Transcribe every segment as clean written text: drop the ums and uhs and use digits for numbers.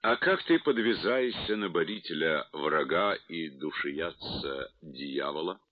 А как ты подвязаешься на борителя врага и душеядца дьявола?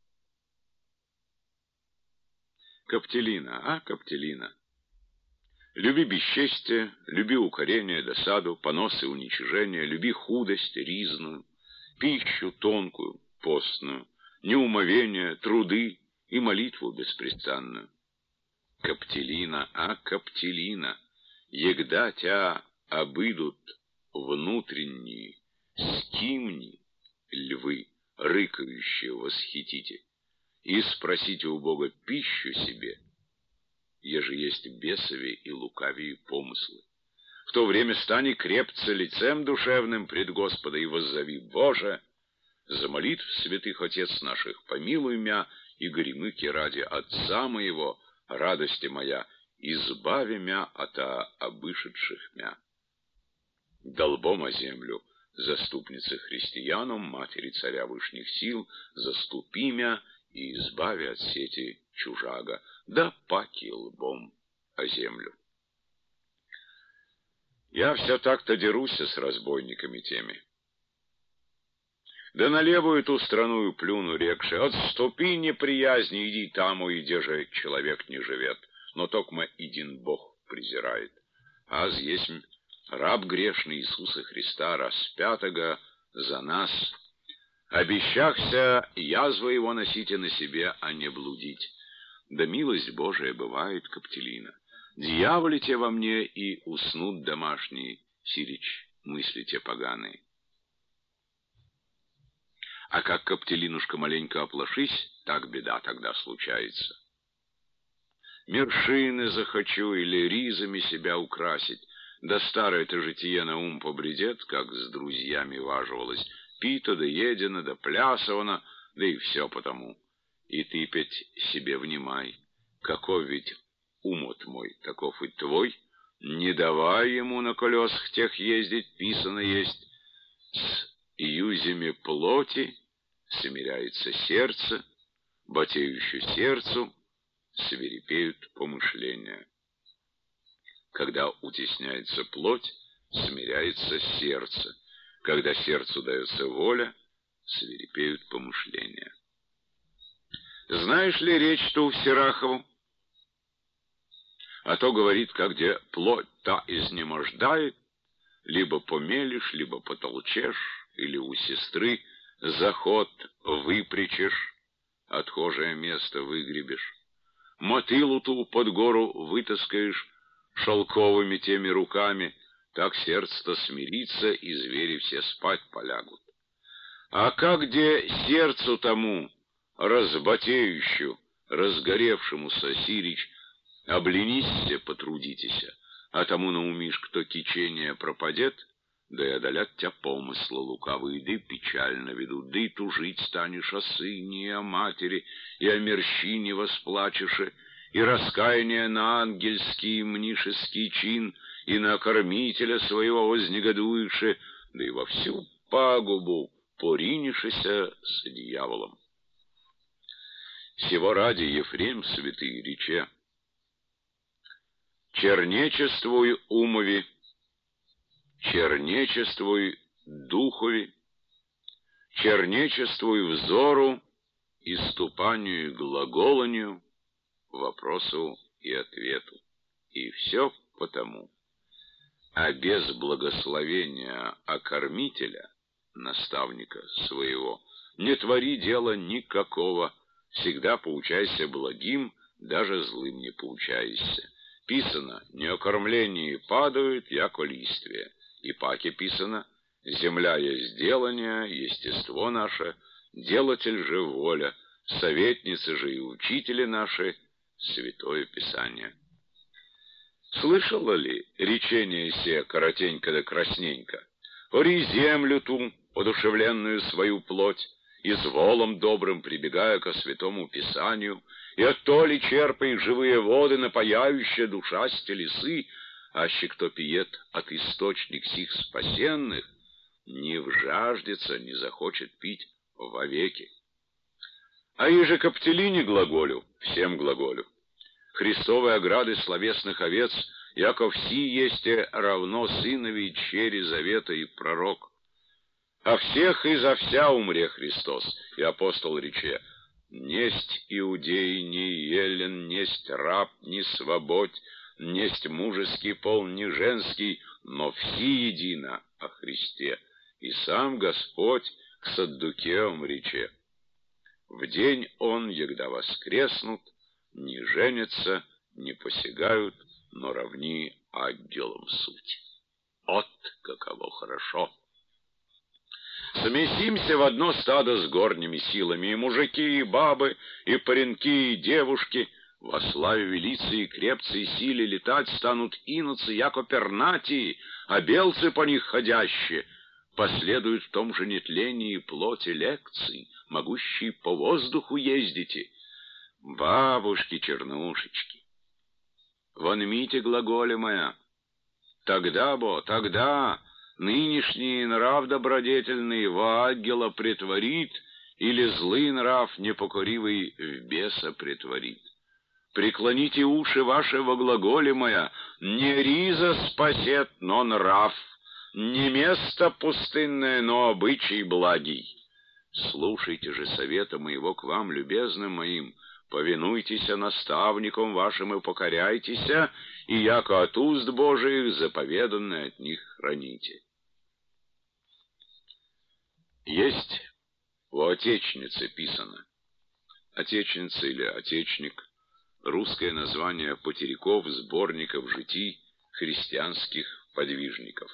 Коптелина, Коптелина, люби бесчестие, люби укорение, досаду, понос и уничижение, люби худость ризную, пищу тонкую, постную, неумовение, труды и молитву беспрестанную. Коптелина, Коптелина, егда тя обыдут внутренние скимни львы, рыкающие восхитите, и спросите у Бога пищу себе, еже есть бесови и лукавые помыслы. В то время стани крепце лицем душевным пред Господа и воззови: Боже, за молитв святых отец наших, помилуй мя и горемыки ради Отца моего, радости моя, избави мя от обышедших мя. Долбом о землю, заступнице християнам, матери царя вышних сил, заступи мя и избави от сети чужага, да паки лбом о землю. Я все так-то дерусь с разбойниками теми. Да на левую ту страну плюну, рекши: отступи, неприязни, иди таму, и где же человек не живет, но токмо един Бог презирает. Аз есть раб грешный Иисуса Христа, распятого за нас. Обещахся язвы его носите на себе, а не блудить. Да милость Божия бывает, Коптелина. Дьяволите во мне, и уснут домашние, сирич, мыслите поганые. А как, Коптелинушка, маленько оплошись, так беда тогда случается. Мершины захочу или ризами себя украсить, да старое-то житие на ум побредет, как с друзьями важивалось, пито да едено да плясовано, да и все потому. И ты петь себе внимай, каков ведь умот мой, таков и твой, не давай ему на колесах тех ездить, писано есть, с юзями плоти смиряется сердце, ботеющую сердцу свирепеют помышления. Когда утесняется плоть, смиряется сердце. Когда сердцу дается воля, свирепеют помышления. Знаешь ли речь ту Сирахову? А то говорит, как где плоть та изнемождает, либо помелишь, либо потолчешь, или у сестры заход выпрячешь, отхожее место выгребешь. Мотылу ту под гору вытаскаешь шелковыми теми руками, так сердце-то смирится, и звери все спать полягут. А как где сердцу тому, разбатеющему, разгоревшемуся, сирич, обленися, потрудитеся, а тому наумишь, кто кичение пропадет, да и одолят тебя помысла лукавые, да и печально ведут, да и тужить станешь о сыне и о матери, и о мерщине восплачешь, и раскаяние на ангельский мнишеский чин, и на кормителя своего вознегодуешь, да и во всю пагубу поринешься с дьяволом. Сего ради Ефрем святый рече: чернечествуй умови, чернечествуй духови, чернечествуй взору и ступанию и глаголанию, вопросу и ответу. И все потому. А без благословения окормителя, наставника своего, не твори дела никакого, всегда поучайся благим, даже злым не поучайся. Писано: не о кормлении падают, яко листвие. И паки писано: земля есть делание, естество наше, делатель же воля, советницы же и учители наши, Святое Писание. Слышала ли речение се коротенько да красненько? Ори землю ту, одушевленную свою плоть, и с волом добрым прибегая ко Святому Писанию, и оттоли черпай живые воды, напояющие душасти лесы, аще кто пиет от источник сих спасенных, не вжаждется, не захочет пить вовеки. А иже Коптелине глаголю, всем глаголю. Христовые ограды словесных овец яко все есте равно сынови чери завета и пророк. А всех и за вся умре Христос, и апостол рече: несть иудей, ни елен, несть раб, ни свободь, несть мужеский пол, ни женский, но все едино о Христе. И сам Господь к Саддукеям рече: в день он, егда воскреснут, не женятся, не посягают, но равни ангелам суть. От каково хорошо! Смесимся в одно стадо с горними силами, и мужики, и бабы, и пареньки, и девушки, во славе велицы и крепцы и силе летать станут инуцы, яко пернатии, а белцы по них ходящие, последуют в том же нетлении плоти лекции, могущие по воздуху ездите. Бабушки-чернушечки, вон мите глаголе моя, тогда нынешний нрав добродетельный во ангела претворит, или злый нрав непокоривый в беса претворит. Преклоните уши ваши во глаголе моя, не риза спасет, но нрав, не место пустынное, но обычай благий. Слушайте же совета моего к вам, любезным моим, повинуйтесь наставникам вашим и покоряйтесь, и яко от уст Божиих заповеданное от них храните. Есть у Отечницы писано. Отечница или Отечник — русское название потеряков, сборников житий христианских подвижников.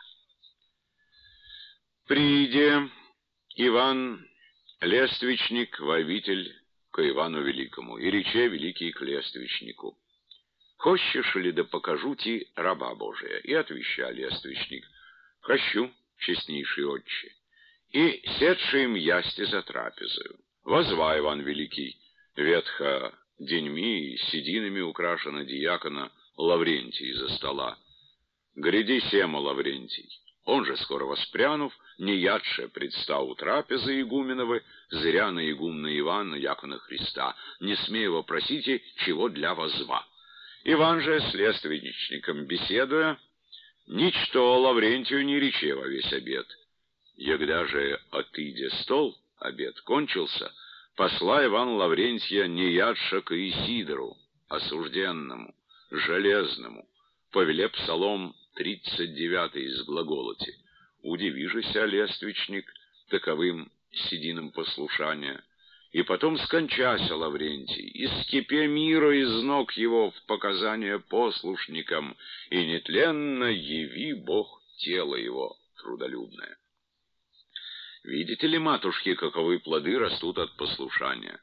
Прииде Иван Лествичник во обитель ко Ивану Великому, и рече великий к Лествичнику: «Хочешь ли да покажу ти раба Божия?» И отвеща Лествичник: «Хочу, честнейший отче». И седши им ясти за трапезою. Возва Иван Великий ветхо деньми и сединами украшена диакона Лаврентий из-за стола. «Гряди сема, Лаврентий». Он же, скоро воспрянув, неядше предстал у трапезы игуменовы, зря на игумна Ивана, якона Христа, не смея вопросите, чего для возва. Иван же, с лествичником беседуя, ничто Лаврентию не рече во весь обед. Егда же отыде стол, обед кончился, посла Иван Лаврентия неядша к Исидору, осужденному, железному, повеле псалом 39 из глаголоти. Удивижися, Лествичник, таковым сединым послушания. И потом скончася Лаврентий, и скипе мира из ног его в показания послушникам, и нетленно яви Бог тело его трудолюбное. Видите ли, матушки, каковы плоды растут от послушания?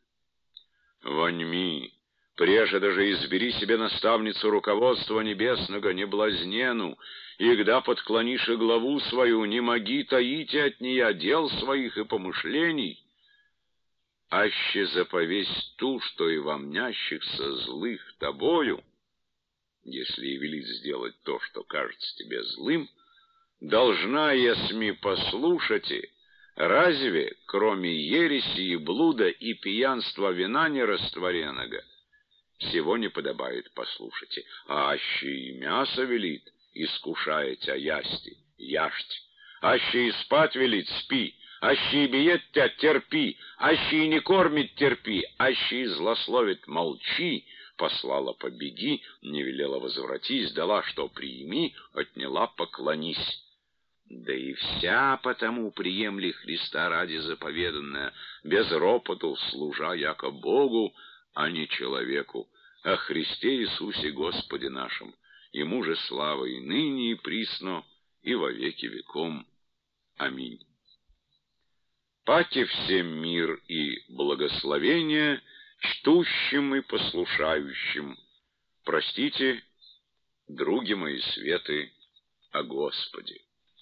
Воньми, прежде даже избери себе наставницу руководства небесного, не блазнену, и когда подклонишь и главу свою, не моги таить от нея дел своих и помышлений, аще заповесть ту, что и во мнящихся злых тобою, если и велит сделать то, что кажется тебе злым, должна ясми послушати. Разве, кроме ереси и блуда и пьянства вина нерастворенного, всего не подобает послушайте, а аще и мясо велит, искушаете, ясти, яжьте, аще и спать велит, спи, аще и биет тебя, терпи, аще и не кормит, терпи, аще и злословит, молчи, послала побеги, не велела возвратись, дала что приими, отняла поклонись. Да и вся потому приемли Христа ради заповеданное, без ропоту, служа яко Богу, а не человеку, о Христе Иисусе Господе нашем, Ему же слава и ныне, и присно, и во веки веком. Аминь. Паки всем мир и благословение, чтущим и послушающим. Простите, други мои светы, о Господе.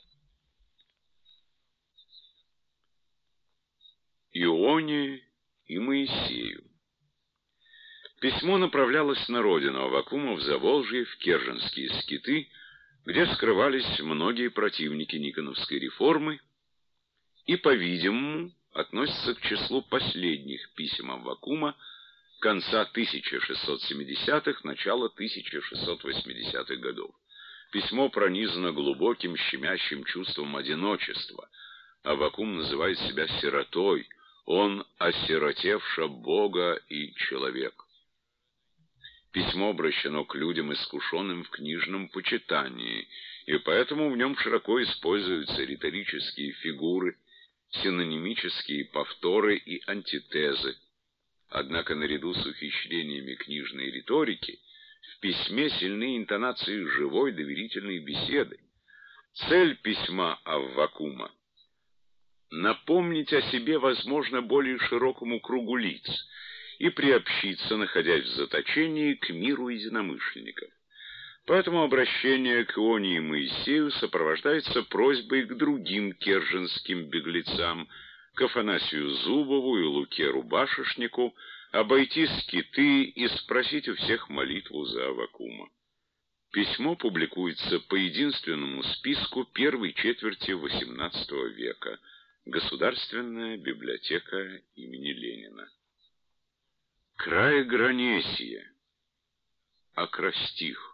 Ионе и Моисею. Письмо направлялось на родину Аввакума в Заволжье, в Керженские скиты, где скрывались многие противники Никоновской реформы, и, по-видимому, относится к числу последних писем Аввакума, конца 1670-х, начала 1680-х годов. Письмо пронизано глубоким, щемящим чувством одиночества. Аввакум называет себя сиротой, он осиротевша Бога и человек. Письмо обращено к людям, искушенным в книжном почитании, и поэтому в нем широко используются риторические фигуры, синонимические повторы и антитезы. Однако наряду с ухищрениями книжной риторики в письме сильны интонации живой доверительной беседы. Цель письма Аввакума — напомнить о себе, возможно, более широкому кругу лиц и приобщиться, находясь в заточении, к миру единомышленников. Поэтому обращение к Ионе и Моисею сопровождается просьбой к другим керженским беглецам, к Афанасию Зубову и Луке Рубашишнику, обойти скиты и спросить у всех молитву за Аввакума. Письмо публикуется по единственному списку первой четверти XVIII века. Государственная библиотека имени Ленина. Край Гранесия. Акростих.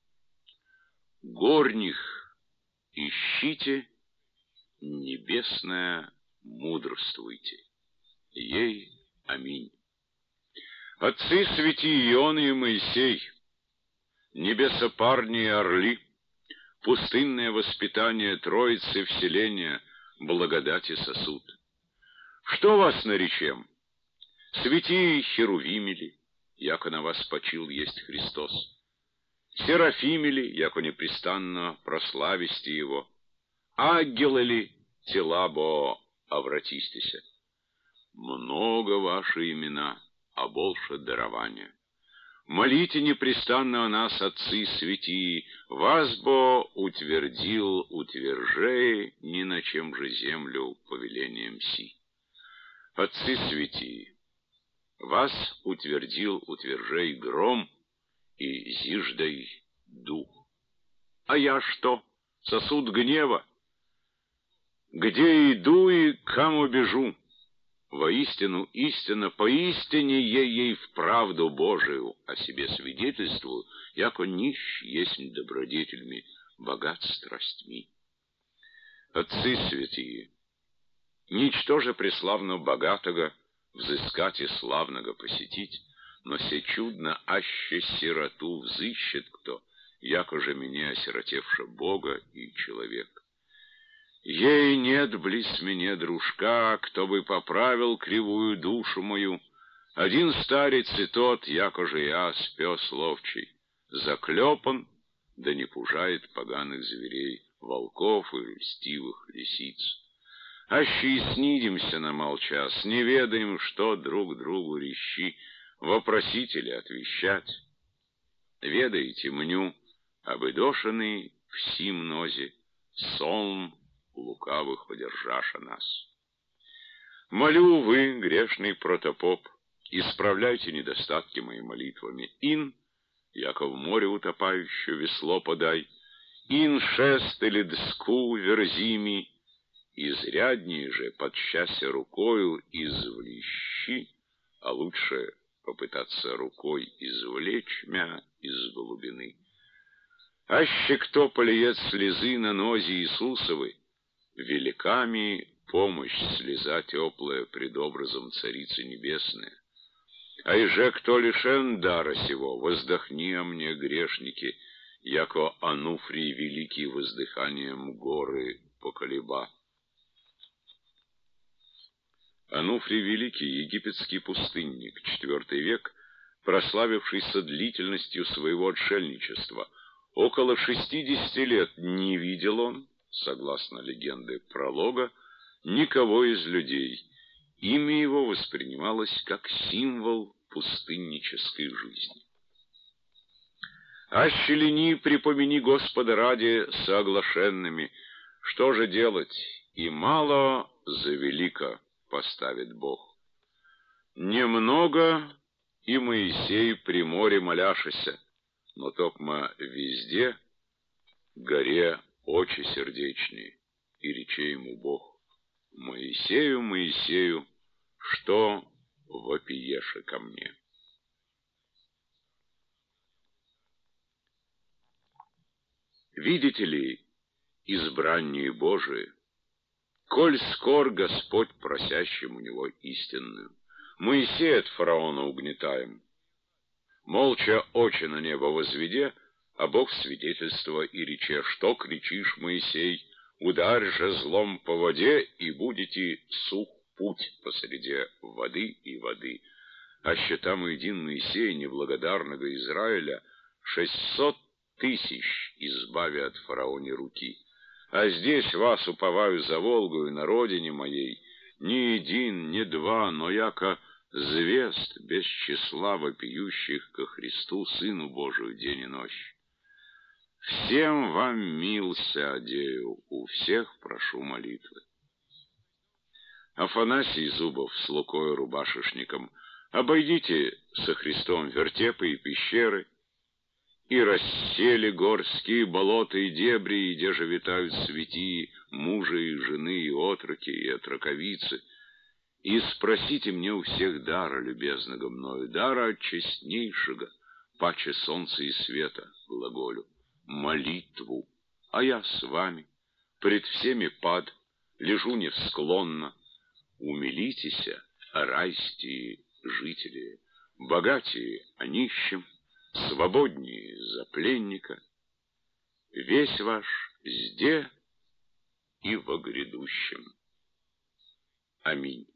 Горних ищите, небесное мудрствуйте. Ей аминь. Отцы святи Иона и Моисей, небесопарни и орли, пустынное воспитание Троицы вселения, благодати сосуд. Что вас наречем? Святи херувимели, яко на вас почил есть Христос. Серафимели, яко непрестанно прослависте Его. Ангелы ли, тела бо обратистеся. Много ваши имена, а больше дарования. Молите непрестанно о нас, отцы святии, вас бо утвердил, утвержей, ни на чем же землю повелением си. Отцы святии, вас утвердил, утвержей гром, и зиждай дух. А я что? Сосуд гнева? Где иду и к кому бежу? Воистину, истинно, поистине ей вправду Божию о себе свидетельствую, яко нищ есть добродетельми, богат страстьми. Отцы святые, ничто же преславно богатого взыскать и славного посетить, но се чудно аще сироту взыщет кто, яко же меня осиротевша Бога и человек. Ей нет близ меня дружка, кто бы поправил кривую душу мою. Один старец и тот, яко же я, спес ловчий, заклепан, да не пужает поганых зверей, волков и льстивых лисиц. Аще и снидимся на молчас, не ведаем, что друг другу рещи, вопросители отвещать. Ведаете мню, обыдошенный все мнозе, сон лукавых подержаша нас. Молю вы, грешный протопоп, исправляйте недостатки мои молитвами. Ин, яко в море утопающее весло подай, ин шест или дску верзими, изряднее же, под счастье рукою, извлещи, а лучше попытаться рукой извлечь мя из глубины. Аще кто полиет слезы на нозе Иисусовы, великами помощь слеза теплая пред образом Царицы Небесной. А иже кто лишен дара сего, воздохни о мне, грешники, яко Ануфрий великий воздыханием горы поколеба. Ануфрий Великий, египетский пустынник, IV век, прославившийся длительностью своего отшельничества. Около 60 лет не видел он, согласно легенде пролога, никого из людей. Имя его воспринималось как символ пустыннической жизни. «Аще лени, припомени Господа ради соглашенными, что же делать, и мало за велико поставит Бог. Немного и Моисей при море моляшися, но токмо везде горе очи сердечные, и рече ему Бог: Моисею, Моисею, что вопиеше ко мне?» Видите ли, избранние Божии, коль скор Господь просящим у него истинную, Моисея от фараона угнетаем, молча очи на небо возведе, а Бог свидетельство и рече, что кричишь, Моисей, ударь же злом по воде, и будете сух путь посреди воды и воды. А щитам един Моисей, неблагодарного Израиля, 600 тысяч избави от фараони руки. А здесь вас уповаю за Волгою на родине моей, ни един, ни два, но яко звезд без числа вопиющих ко Христу, Сыну Божию, день и ночь. Всем вам мился одею, у всех прошу молитвы. Афанасий Зубов с Лукою Рубашишником, обойдите со Христом вертепы и пещеры, и рассели горские болота и дебри, и где же витают святии, мужи и жены, и отроки, и отроковицы, и спросите мне у всех дара, любезного мною, дара от честнейшего, паче солнца и света, глаголю, молитву, а я с вами, пред всеми пад, лежу невсклонно, умилитеся, райские жители, богатые о нищем, свободнее за пленника, весь ваш зде и во грядущем. Аминь.